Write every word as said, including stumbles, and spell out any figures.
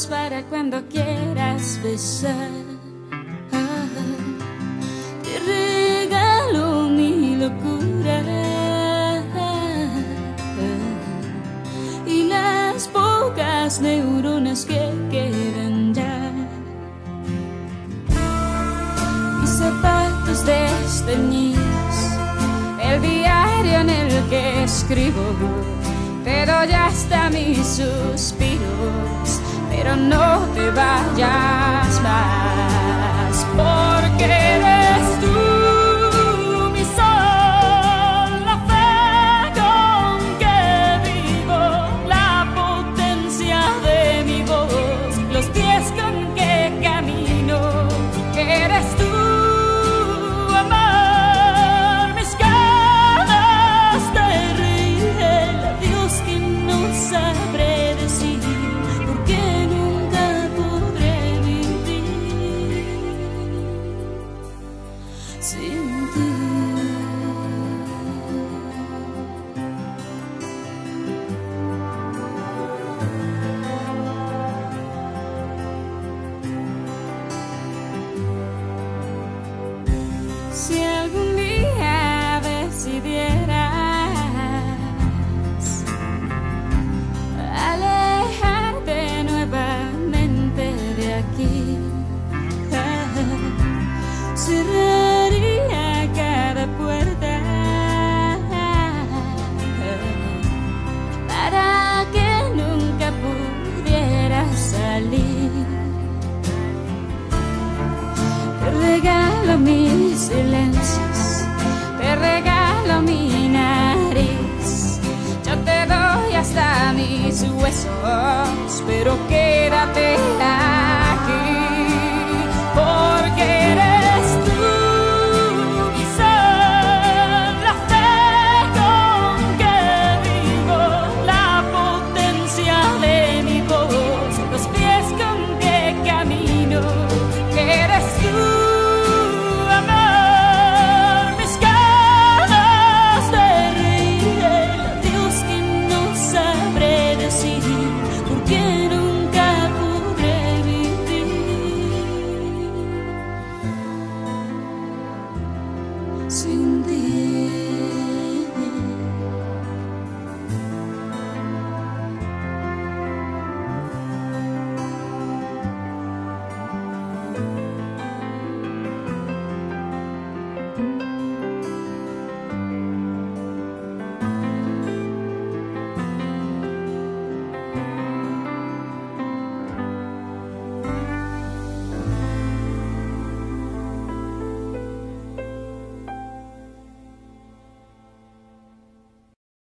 manos para cuando quieras besar. Ah, te regalo mi locura y las pocas neuronas que quedan ya. Mis zapatos desteñidos, el diario en el que escribo, te doy hasta mis suspiros, pero no te vayas más, porque eres tú mi sol, la fe con que vivo, la potencia de mi voz, los pies con que camino. Eres tú, amor, mis ganas de reír, el adiós que no sabré decir, porque nunca podré vivir sin ti. Si algún día decidieras alejarte nuevamente de aquí, cerraría cada puerta para que nunca pudieras salir. Te regalo mis silencios, te regalo mi nariz, yo te doy hasta mis huesos, pero quédate aquí, porque eres tú mi sol, la fe con que vivo, la potencia de mi voz, los pies con que camino. Eres tú, amor, mis ganas de reír, el adiós que no sabré decir, porque nunca podré vivir sin ti.